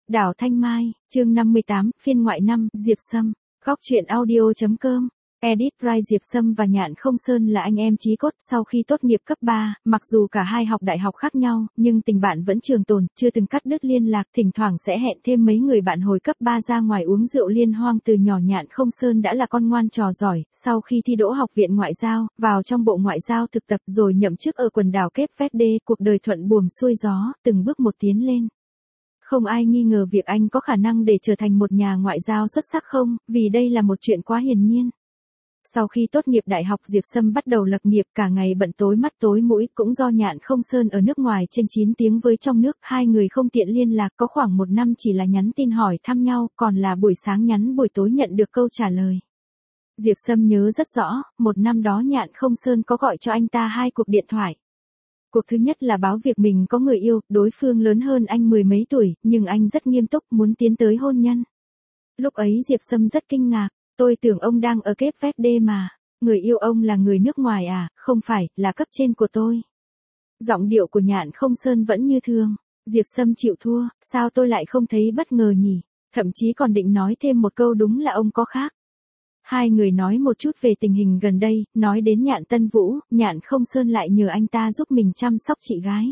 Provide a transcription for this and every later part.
Đảo Thanh Mai, chương 58, phiên ngoại 5, Diệp Sâm, góc truyện audio.com. Edit Rai. Diệp Sâm và Nhạn Không Sơn là anh em chí cốt. Sau khi tốt nghiệp cấp 3, mặc dù cả hai học đại học khác nhau, nhưng tình bạn vẫn trường tồn, chưa từng cắt đứt liên lạc, thỉnh thoảng sẽ hẹn thêm mấy người bạn hồi cấp 3 ra ngoài uống rượu liên hoan. Từ nhỏ Nhạn Không Sơn đã là con ngoan trò giỏi, sau khi thi đỗ học viện ngoại giao, vào trong bộ ngoại giao thực tập rồi nhậm chức ở quần đảo Cape Verde, cuộc đời thuận buồm xuôi gió, từng bước một tiến lên. Không ai nghi ngờ việc anh có khả năng để trở thành một nhà ngoại giao xuất sắc không, vì đây là một chuyện quá hiển nhiên. Sau khi tốt nghiệp đại học, Diệp Sâm bắt đầu lập nghiệp, cả ngày bận tối mắt tối mũi. Cũng do Nhạn Không Sơn ở nước ngoài trên 9 tiếng với trong nước, hai người không tiện liên lạc, có khoảng 1 năm chỉ là nhắn tin hỏi thăm nhau, còn là buổi sáng nhắn buổi tối nhận được câu trả lời. Diệp Sâm nhớ rất rõ, một năm đó Nhạn Không Sơn có gọi cho anh ta 2 cuộc điện thoại. Cuộc thứ nhất là báo việc mình có người yêu, đối phương lớn hơn anh 10 mấy tuổi, nhưng anh rất nghiêm túc muốn tiến tới hôn nhân. Lúc ấy Diệp Sâm rất kinh ngạc, tôi tưởng ông đang ở Cape Verde mà, người yêu ông là người nước ngoài à? Không phải, là cấp trên của tôi. Giọng điệu của Nhạn Không Sơn vẫn như thường. Diệp Sâm chịu thua, sao tôi lại không thấy bất ngờ nhỉ? Thậm chí còn định nói thêm một câu, đúng là ông có khác. Hai người nói một chút về tình hình gần đây, nói đến Nhạn Tân Vũ, Nhạn Không Sơn lại nhờ anh ta giúp mình chăm sóc chị gái.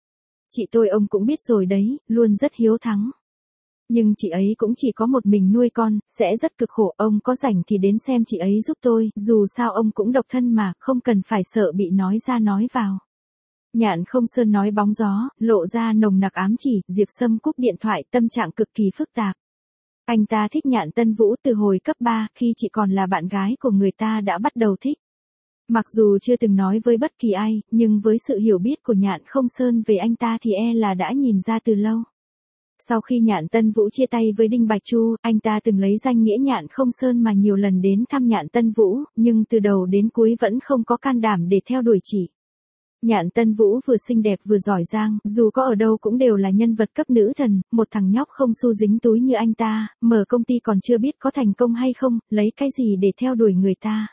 Chị tôi ông cũng biết rồi đấy, luôn rất hiếu thắng. Nhưng chị ấy cũng chỉ có một mình nuôi con, sẽ rất cực khổ, ông có rảnh thì đến xem chị ấy giúp tôi, dù sao ông cũng độc thân mà, không cần phải sợ bị nói ra nói vào. Nhạn Không Sơn nói bóng gió, lộ ra nồng nặc ám chỉ. Diệp Sâm cúp điện thoại, tâm trạng cực kỳ phức tạp. Anh ta thích Nhạn Tân Vũ từ hồi cấp 3, khi chị còn là bạn gái của người ta đã bắt đầu thích. Mặc dù chưa từng nói với bất kỳ ai, nhưng với sự hiểu biết của Nhạn Không Sơn về anh ta thì là đã nhìn ra từ lâu. Sau khi Nhạn Tân Vũ chia tay với Đinh Bạch Chu, anh ta từng lấy danh nghĩa Nhạn Không Sơn mà nhiều lần đến thăm Nhạn Tân Vũ, nhưng từ đầu đến cuối vẫn không có can đảm để theo đuổi chị. Nhạn Tân Vũ vừa xinh đẹp vừa giỏi giang, dù có ở đâu cũng đều là nhân vật cấp nữ thần, một thằng nhóc không xu dính túi như anh ta, mở công ty còn chưa biết có thành công hay không, lấy cái gì để theo đuổi người ta.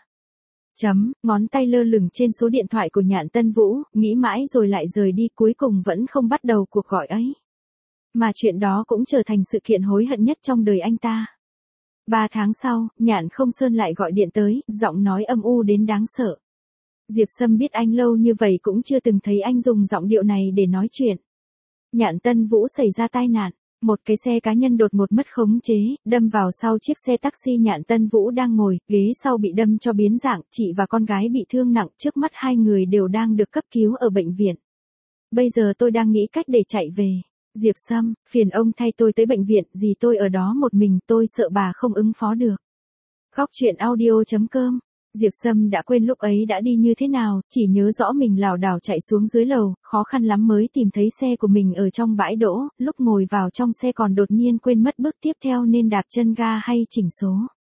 Ngón tay lơ lửng trên số điện thoại của Nhạn Tân Vũ, nghĩ mãi rồi lại rời đi, cuối cùng vẫn không bắt đầu cuộc gọi ấy. Mà chuyện đó cũng trở thành sự kiện hối hận nhất trong đời anh ta. 3 tháng sau, Nhạn Không Sơn lại gọi điện tới, giọng nói âm u đến đáng sợ. Diệp Sâm biết anh lâu như vậy cũng chưa từng thấy anh dùng giọng điệu này để nói chuyện. Nhạn Tân Vũ xảy ra tai nạn, một cái xe cá nhân đột ngột mất khống chế, đâm vào sau chiếc xe taxi Nhạn Tân Vũ đang ngồi, ghế sau bị đâm cho biến dạng, chị và con gái bị thương nặng, trước mắt hai người đều đang được cấp cứu ở bệnh viện. Bây giờ tôi đang nghĩ cách để chạy về. Diệp Sâm, phiền ông thay tôi tới bệnh viện, gì tôi ở đó một mình, tôi sợ bà không ứng phó được. Góc truyện audio.com. Diệp Sâm đã quên lúc ấy đã đi như thế nào, chỉ nhớ rõ mình lảo đảo chạy xuống dưới lầu, khó khăn lắm mới tìm thấy xe của mình ở trong bãi đỗ, lúc ngồi vào trong xe còn đột nhiên quên mất bước tiếp theo nên đạp chân ga hay chỉnh số.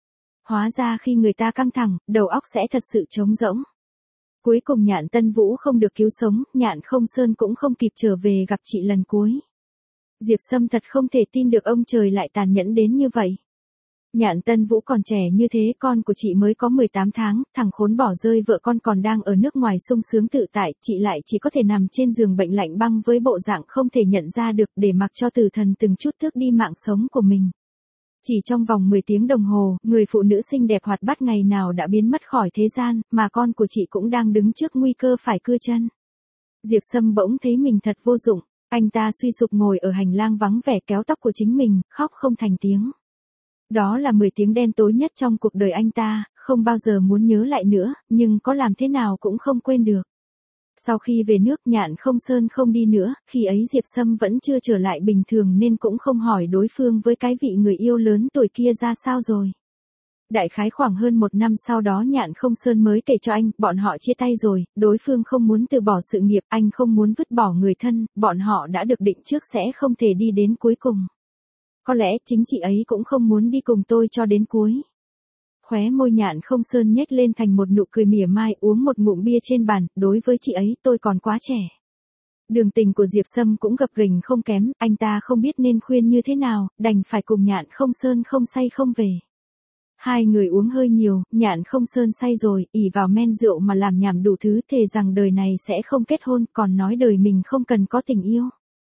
Hóa ra khi người ta căng thẳng, đầu óc sẽ thật sự trống rỗng. Cuối cùng Nhạn Tân Vũ không được cứu sống, Nhạn Không Sơn cũng không kịp trở về gặp chị lần cuối. Diệp Sâm thật không thể tin được ông trời lại tàn nhẫn đến như vậy. Nhạn Tân Vũ còn trẻ như thế, con của chị mới có 18 tháng, thằng khốn bỏ rơi vợ con còn đang ở nước ngoài sung sướng tự tại, chị lại chỉ có thể nằm trên giường bệnh lạnh băng với bộ dạng không thể nhận ra được, để mặc cho tử thần từng chút tước đi mạng sống của mình. Chỉ trong vòng 10 tiếng đồng hồ, người phụ nữ xinh đẹp hoạt bát ngày nào đã biến mất khỏi thế gian, mà con của chị cũng đang đứng trước nguy cơ phải cưa chân. Diệp Sâm bỗng thấy mình thật vô dụng, anh ta suy sụp ngồi ở hành lang vắng vẻ, kéo tóc của chính mình, khóc không thành tiếng. Đó là 10 tiếng đen tối nhất trong cuộc đời anh ta, không bao giờ muốn nhớ lại nữa, nhưng có làm thế nào cũng không quên được. Sau khi về nước, Nhạn Không Sơn không đi nữa, khi ấy Diệp Sâm vẫn chưa trở lại bình thường nên cũng không hỏi đối phương với cái vị người yêu lớn tuổi kia ra sao rồi. Đại khái khoảng hơn 1 năm sau đó Nhạn Không Sơn mới kể cho anh, bọn họ chia tay rồi, đối phương không muốn từ bỏ sự nghiệp, anh không muốn vứt bỏ người thân, bọn họ đã được định trước sẽ không thể đi đến cuối cùng. Có lẽ chính chị ấy cũng không muốn đi cùng tôi cho đến cuối. Khóe môi Nhạn Không Sơn nhếch lên thành một nụ cười mỉa mai, uống một ngụm bia trên bàn, đối với chị ấy tôi còn quá trẻ. Đường tình của Diệp Sâm cũng gập ghềnh không kém, anh ta không biết nên khuyên như thế nào, đành phải cùng Nhạn Không Sơn không say không về. Hai người uống hơi nhiều, Nhạn Không Sơn say rồi, ỷ vào men rượu mà làm nhảm đủ thứ, thề rằng đời này sẽ không kết hôn, còn nói đời mình không cần có tình yêu.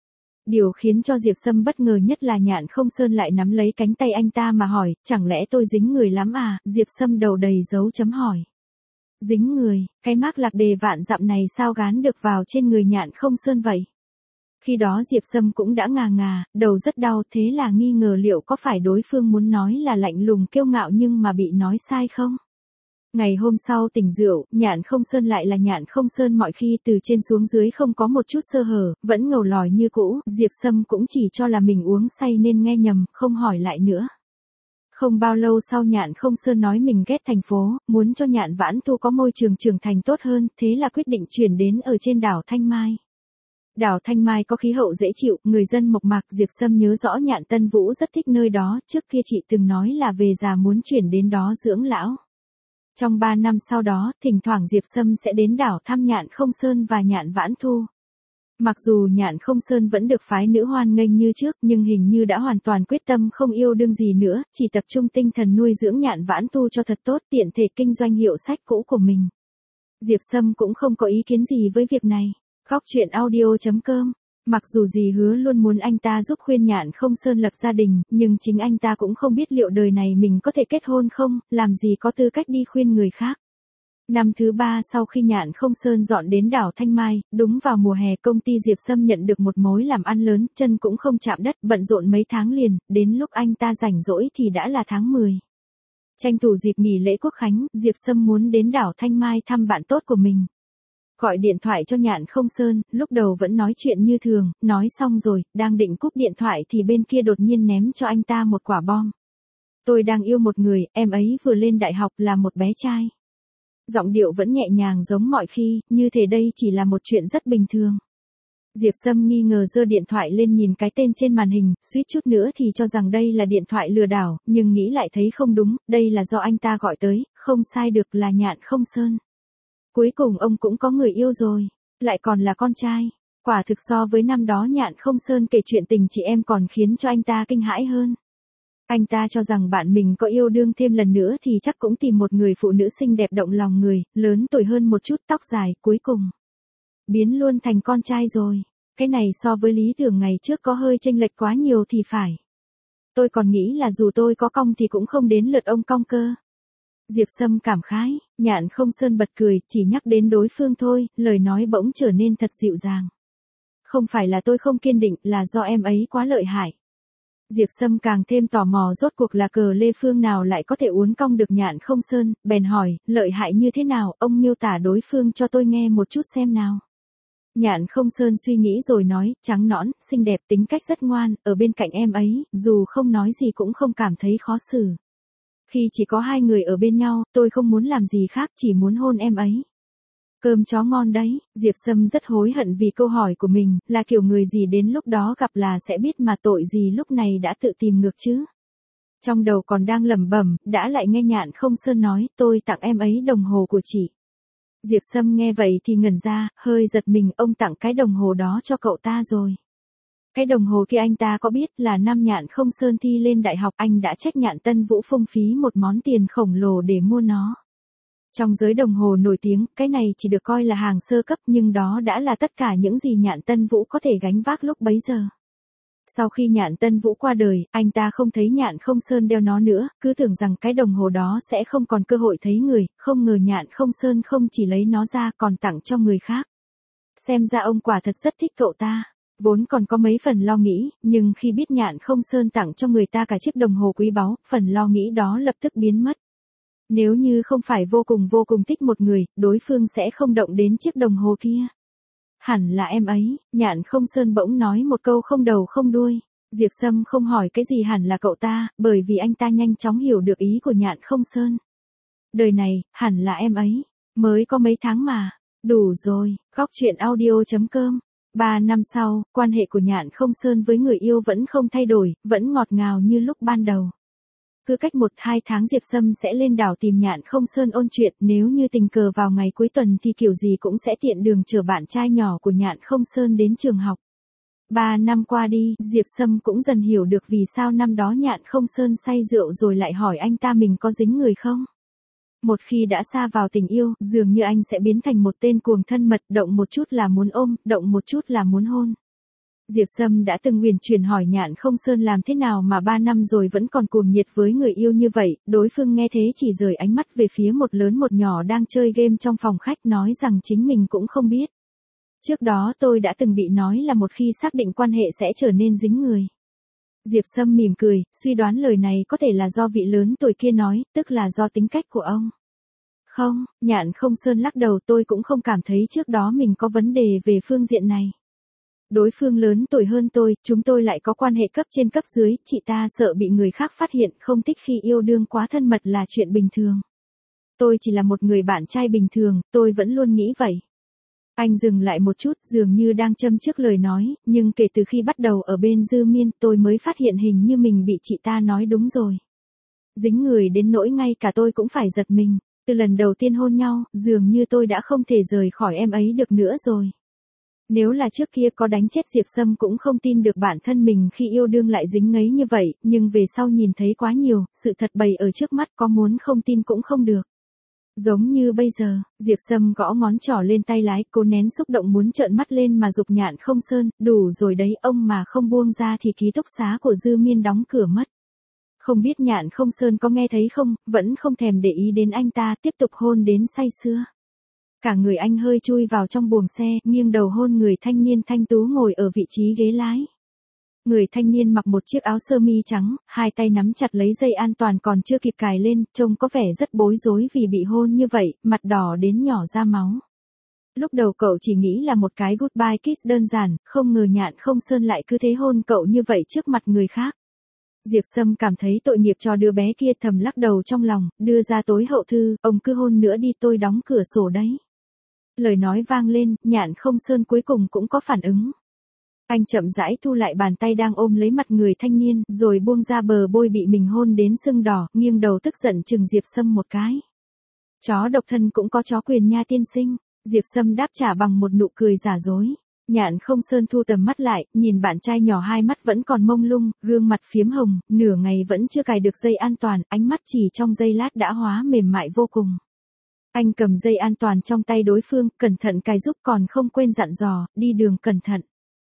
Điều khiến cho Diệp Sâm bất ngờ nhất là Nhạn Không Sơn lại nắm lấy cánh tay anh ta mà hỏi, chẳng lẽ tôi dính người lắm à? Diệp Sâm đầu đầy dấu chấm hỏi. Dính người, cái mác lạc đề vạn dặm này sao gán được vào trên người Nhạn Không Sơn vậy? Khi đó Diệp Sâm cũng đã ngà ngà, đầu rất đau, thế là nghi ngờ liệu có phải đối phương muốn nói là lạnh lùng kiêu ngạo nhưng mà bị nói sai không? Ngày hôm sau tỉnh rượu, Nhạn Không Sơn lại là Nhạn Không Sơn mọi khi, từ trên xuống dưới không có một chút sơ hở, vẫn ngầu lòi như cũ, Diệp Sâm cũng chỉ cho là mình uống say nên nghe nhầm, không hỏi lại nữa. Không bao lâu sau Nhạn Không Sơn nói mình ghét thành phố, muốn cho Nhạn Vãn Thu có môi trường trưởng thành tốt hơn, thế là quyết định chuyển đến ở trên đảo Thanh Mai. Đảo Thanh Mai có khí hậu dễ chịu, người dân mộc mạc, Diệp Sâm nhớ rõ Nhạn Tân Vũ rất thích nơi đó, trước kia chị từng nói là về già muốn chuyển đến đó dưỡng lão. Trong 3 năm sau đó, thỉnh thoảng Diệp Sâm sẽ đến đảo thăm Nhạn Không Sơn và Nhạn Vãn Thu. Mặc dù Nhạn Không Sơn vẫn được phái nữ hoan nghênh như trước, nhưng hình như đã hoàn toàn quyết tâm không yêu đương gì nữa, chỉ tập trung tinh thần nuôi dưỡng Nhạn Vãn Thu cho thật tốt, tiện thể kinh doanh hiệu sách cũ của mình. Diệp Sâm cũng không có ý kiến gì với việc này. Góc truyện audio.com. Mặc dù dì Hứa luôn muốn anh ta giúp khuyên Nhạn Không Sơn lập gia đình, nhưng chính anh ta cũng không biết liệu đời này mình có thể kết hôn không, làm gì có tư cách đi khuyên người khác. Năm thứ 3 sau khi Nhạn Không Sơn dọn đến đảo Thanh Mai, đúng vào mùa hè, công ty Diệp Sâm nhận được một mối làm ăn lớn, chân cũng không chạm đất, bận rộn mấy tháng liền, đến lúc anh ta rảnh rỗi thì đã là tháng 10. Tranh thủ dịp nghỉ lễ Quốc khánh, Diệp Sâm muốn đến đảo Thanh Mai thăm bạn tốt của mình. Gọi điện thoại cho Nhạn Không Sơn, lúc đầu vẫn nói chuyện như thường, nói xong rồi, đang định cúp điện thoại thì bên kia đột nhiên ném cho anh ta một quả bom. Tôi đang yêu một người, em ấy vừa lên đại học, là một bé trai. Giọng điệu vẫn nhẹ nhàng giống mọi khi, như thể đây chỉ là một chuyện rất bình thường. Diệp Sâm nghi ngờ giơ điện thoại lên nhìn cái tên trên màn hình, suýt chút nữa thì cho rằng đây là điện thoại lừa đảo, nhưng nghĩ lại thấy không đúng, đây là do anh ta gọi tới, không sai được, là Nhạn Không Sơn. Cuối cùng ông cũng có người yêu rồi, lại còn là con trai. Quả thực so với năm đó Nhạn Không Sơn kể chuyện tình chị em còn khiến cho anh ta kinh hãi hơn. Anh ta cho rằng bạn mình có yêu đương thêm lần nữa thì chắc cũng tìm một người phụ nữ xinh đẹp động lòng người, lớn tuổi hơn một chút, tóc dài, cuối cùng biến luôn thành con trai rồi. Cái này so với lý tưởng ngày trước có hơi chênh lệch quá nhiều thì phải. Tôi còn nghĩ là dù tôi có cong thì cũng không đến lượt ông cong cơ. Diệp Sâm cảm khái, Nhạn Không Sơn bật cười, chỉ nhắc đến đối phương thôi, lời nói bỗng trở nên thật dịu dàng. Không phải là tôi không kiên định, là do em ấy quá lợi hại. Diệp Sâm càng thêm tò mò rốt cuộc là cờ lê phương nào lại có thể uốn cong được Nhạn Không Sơn, bèn hỏi, lợi hại như thế nào, ông miêu tả đối phương cho tôi nghe một chút xem nào. Nhạn Không Sơn suy nghĩ rồi nói, trắng nõn, xinh đẹp, tính cách rất ngoan, ở bên cạnh em ấy, dù không nói gì cũng không cảm thấy khó xử. Khi chỉ có hai người ở bên nhau, tôi không muốn làm gì khác, chỉ muốn hôn em ấy. Cơm chó ngon đấy, Diệp Sâm rất hối hận vì câu hỏi của mình, là kiểu người gì đến lúc đó gặp là sẽ biết mà tội gì lúc này đã tự tìm ngược chứ. Trong đầu còn đang lẩm bẩm, đã lại nghe Nhạn Không Sơn nói, tôi tặng em ấy đồng hồ của chị. Diệp Sâm nghe vậy thì ngẩn ra, hơi giật mình, ông tặng cái đồng hồ đó cho cậu ta rồi. Cái đồng hồ kia anh ta có biết, là năm Nhạn Không Sơn thi lên đại học, anh đã trách Nhạn Tân Vũ phung phí một món tiền khổng lồ để mua nó. Trong giới đồng hồ nổi tiếng, cái này chỉ được coi là hàng sơ cấp, nhưng đó đã là tất cả những gì Nhạn Tân Vũ có thể gánh vác lúc bấy giờ. Sau khi Nhạn Tân Vũ qua đời, anh ta không thấy Nhạn Không Sơn đeo nó nữa, cứ tưởng rằng cái đồng hồ đó sẽ không còn cơ hội thấy người, không ngờ Nhạn Không Sơn không chỉ lấy nó ra còn tặng cho người khác. Xem ra ông quả thật rất thích cậu ta. Vốn còn có mấy phần lo nghĩ, nhưng khi biết Nhạn Không Sơn tặng cho người ta cả chiếc đồng hồ quý báu, phần lo nghĩ đó lập tức biến mất. Nếu như không phải vô cùng thích một người, đối phương sẽ không động đến chiếc đồng hồ kia. Hẳn là em ấy, Nhạn Không Sơn bỗng nói một câu không đầu không đuôi. Diệp Sâm không hỏi cái gì hẳn là cậu ta, bởi vì anh ta nhanh chóng hiểu được ý của Nhạn Không Sơn. Đời này, hẳn là em ấy, mới có mấy tháng mà. Đủ rồi, góc truyện audio.com. 3 năm sau, quan hệ của Nhạn Không Sơn với người yêu vẫn không thay đổi, vẫn ngọt ngào như lúc ban đầu. Cứ cách 1-2 tháng Diệp Sâm sẽ lên đảo tìm Nhạn Không Sơn ôn chuyện, nếu như tình cờ vào ngày cuối tuần thì kiểu gì cũng sẽ tiện đường chở bạn trai nhỏ của Nhạn Không Sơn đến trường học. 3 năm qua đi, Diệp Sâm cũng dần hiểu được vì sao năm đó Nhạn Không Sơn say rượu rồi lại hỏi anh ta mình có dính người không. Một khi đã sa vào tình yêu, dường như anh sẽ biến thành một tên cuồng thân mật, động một chút là muốn ôm, động một chút là muốn hôn. Diệp Sâm đã từng huyền chuyển hỏi Nhạn Không Sơn làm thế nào mà 3 năm rồi vẫn còn cuồng nhiệt với người yêu như vậy, đối phương nghe thế chỉ rời ánh mắt về phía một lớn một nhỏ đang chơi game trong phòng khách nói rằng chính mình cũng không biết. Trước đó tôi đã từng bị nói là một khi xác định quan hệ sẽ trở nên dính người. Diệp Sâm mỉm cười, suy đoán lời này có thể là do vị lớn tuổi kia nói, tức là do tính cách của ông. Không, Nhạn Không Sơn lắc đầu, tôi cũng không cảm thấy trước đó mình có vấn đề về phương diện này. Đối phương lớn tuổi hơn tôi, chúng tôi lại có quan hệ cấp trên cấp dưới, chị ta sợ bị người khác phát hiện, không thích khi yêu đương quá thân mật là chuyện bình thường. Tôi chỉ là một người bạn trai bình thường, tôi vẫn luôn nghĩ vậy. Anh dừng lại một chút, dường như đang châm chước lời nói, nhưng kể từ khi bắt đầu ở bên Dư Miên, tôi mới phát hiện hình như mình bị chị ta nói đúng rồi. Dính người đến nỗi ngay cả tôi cũng phải giật mình, từ lần đầu tiên hôn nhau, dường như tôi đã không thể rời khỏi em ấy được nữa rồi. Nếu là trước kia có đánh chết Diệp Sâm cũng không tin được bản thân mình khi yêu đương lại dính ngấy như vậy, nhưng về sau nhìn thấy quá nhiều, sự thật bày ở trước mắt có muốn không tin cũng không được. Giống như bây giờ, Diệp Sâm gõ ngón trỏ lên tay lái, cố nén xúc động muốn trợn mắt lên mà giục Nhạn Không Sơn, đủ rồi đấy, ông mà không buông ra thì ký túc xá của Dư Miên đóng cửa mất. Không biết Nhạn Không Sơn có nghe thấy không, vẫn không thèm để ý đến anh ta, tiếp tục hôn đến say sưa. Cả người anh hơi chui vào trong buồng xe, nghiêng đầu hôn người thanh niên thanh tú ngồi ở vị trí ghế lái. Người thanh niên mặc một chiếc áo sơ mi trắng, hai tay nắm chặt lấy dây an toàn còn chưa kịp cài lên, trông có vẻ rất bối rối vì bị hôn như vậy, mặt đỏ đến nhỏ ra máu. Lúc đầu cậu chỉ nghĩ là một cái goodbye kiss đơn giản, không ngờ Nhạn Không Sơn lại cứ thế hôn cậu như vậy trước mặt người khác. Diệp Sâm cảm thấy tội nghiệp cho đứa bé kia, thầm lắc đầu trong lòng, đưa ra tối hậu thư, ông cứ hôn nữa đi, tôi đóng cửa sổ đấy. Lời nói vang lên, Nhạn Không Sơn cuối cùng cũng có phản ứng. Anh chậm rãi thu lại bàn tay đang ôm lấy mặt người thanh niên, rồi buông ra bờ môi bị mình hôn đến sưng đỏ, nghiêng đầu tức giận chừng Diệp Sâm một cái. Chó độc thân cũng có chó quyền nha tiên sinh. Diệp Sâm đáp trả bằng một nụ cười giả dối. Nhạn Không Sơn thu tầm mắt lại, nhìn bạn trai nhỏ hai mắt vẫn còn mông lung, gương mặt phiếm hồng, nửa ngày vẫn chưa cài được dây an toàn, ánh mắt chỉ trong giây lát đã hóa mềm mại vô cùng. Anh cầm dây an toàn trong tay đối phương, cẩn thận cài giúp, còn không quên dặn dò, đi đường cẩn thận.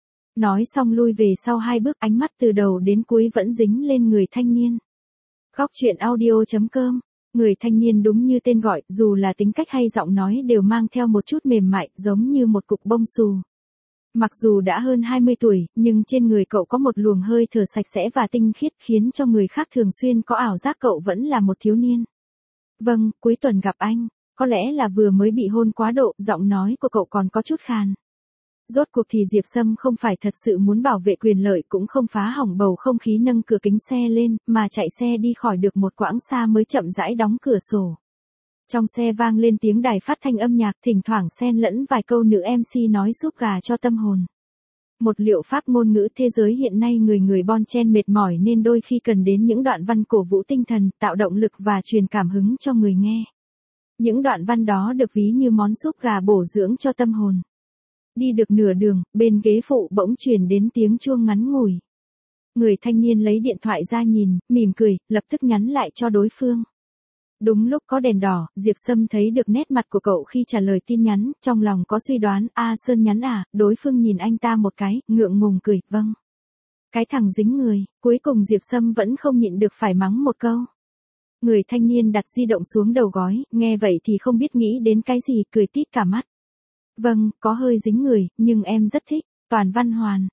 Nói xong lui về sau 2 bước, ánh mắt từ đầu đến cuối vẫn dính lên người thanh niên. Góc truyện audio.com. Người thanh niên đúng như tên gọi, dù là tính cách hay giọng nói đều mang theo một chút mềm mại, giống như một cục bông xù. Mặc dù đã hơn 20 tuổi, nhưng trên người cậu có một luồng hơi thở sạch sẽ và tinh khiết, khiến cho người khác thường xuyên có ảo giác cậu vẫn là một thiếu niên. Vâng, cuối tuần gặp anh. Có lẽ là vừa mới bị hôn quá độ, giọng nói của cậu còn có chút khàn. Rốt cuộc thì Diệp Sâm không phải thật sự muốn bảo vệ quyền lợi, cũng không phá hỏng bầu không khí, nâng cửa kính xe lên, mà chạy xe đi khỏi được một quãng xa mới chậm rãi đóng cửa sổ. Trong xe vang lên tiếng đài phát thanh âm nhạc, thỉnh thoảng xen lẫn vài câu nữ MC nói giúp gà cho tâm hồn. Một liệu pháp ngôn ngữ thế giới hiện nay người người bon chen mệt mỏi nên đôi khi cần đến những đoạn văn cổ vũ tinh thần, tạo động lực và truyền cảm hứng cho người nghe. Những đoạn văn đó được ví như món súp gà bổ dưỡng cho tâm hồn. Đi được nửa đường, bên ghế phụ bỗng truyền đến tiếng chuông ngắn ngủi. Người thanh niên lấy điện thoại ra nhìn, mỉm cười, lập tức nhắn lại cho đối phương. Đúng lúc có đèn đỏ, Diệp Sâm thấy được nét mặt của cậu khi trả lời tin nhắn, trong lòng có suy đoán, Sơn nhắn à, đối phương nhìn anh ta một cái, ngượng ngùng cười, vâng. Cái thằng dính người, cuối cùng Diệp Sâm vẫn không nhịn được phải mắng một câu. Người thanh niên đặt di động xuống đầu gói, nghe vậy thì không biết nghĩ đến cái gì, cười tít cả mắt. Vâng, có hơi dính người, nhưng em rất thích. Toàn Văn Hoàn,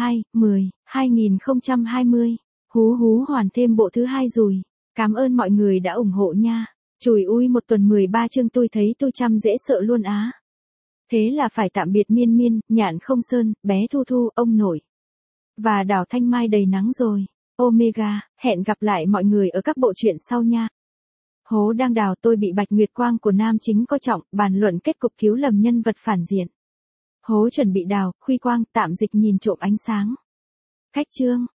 12/10/2020. Hú hú hoàn thêm bộ thứ 2 rồi. Cảm ơn mọi người đã ủng hộ nha. Chùi ui, một tuần 13 chương tôi thấy tôi chăm dễ sợ luôn á. Thế là phải tạm biệt Miên Miên, Nhạn Không Sơn, bé Thu Thu, ông nội. Và đảo Thanh Mai đầy nắng rồi. Omega, hẹn gặp lại mọi người ở các bộ truyện sau nha. Hố đang đào, tôi bị Bạch Nguyệt Quang của nam chính coi trọng, bàn luận kết cục cứu lầm nhân vật phản diện. Hố chuẩn bị đào, Khuy Quang, tạm dịch nhìn trộm ánh sáng. Cách chương.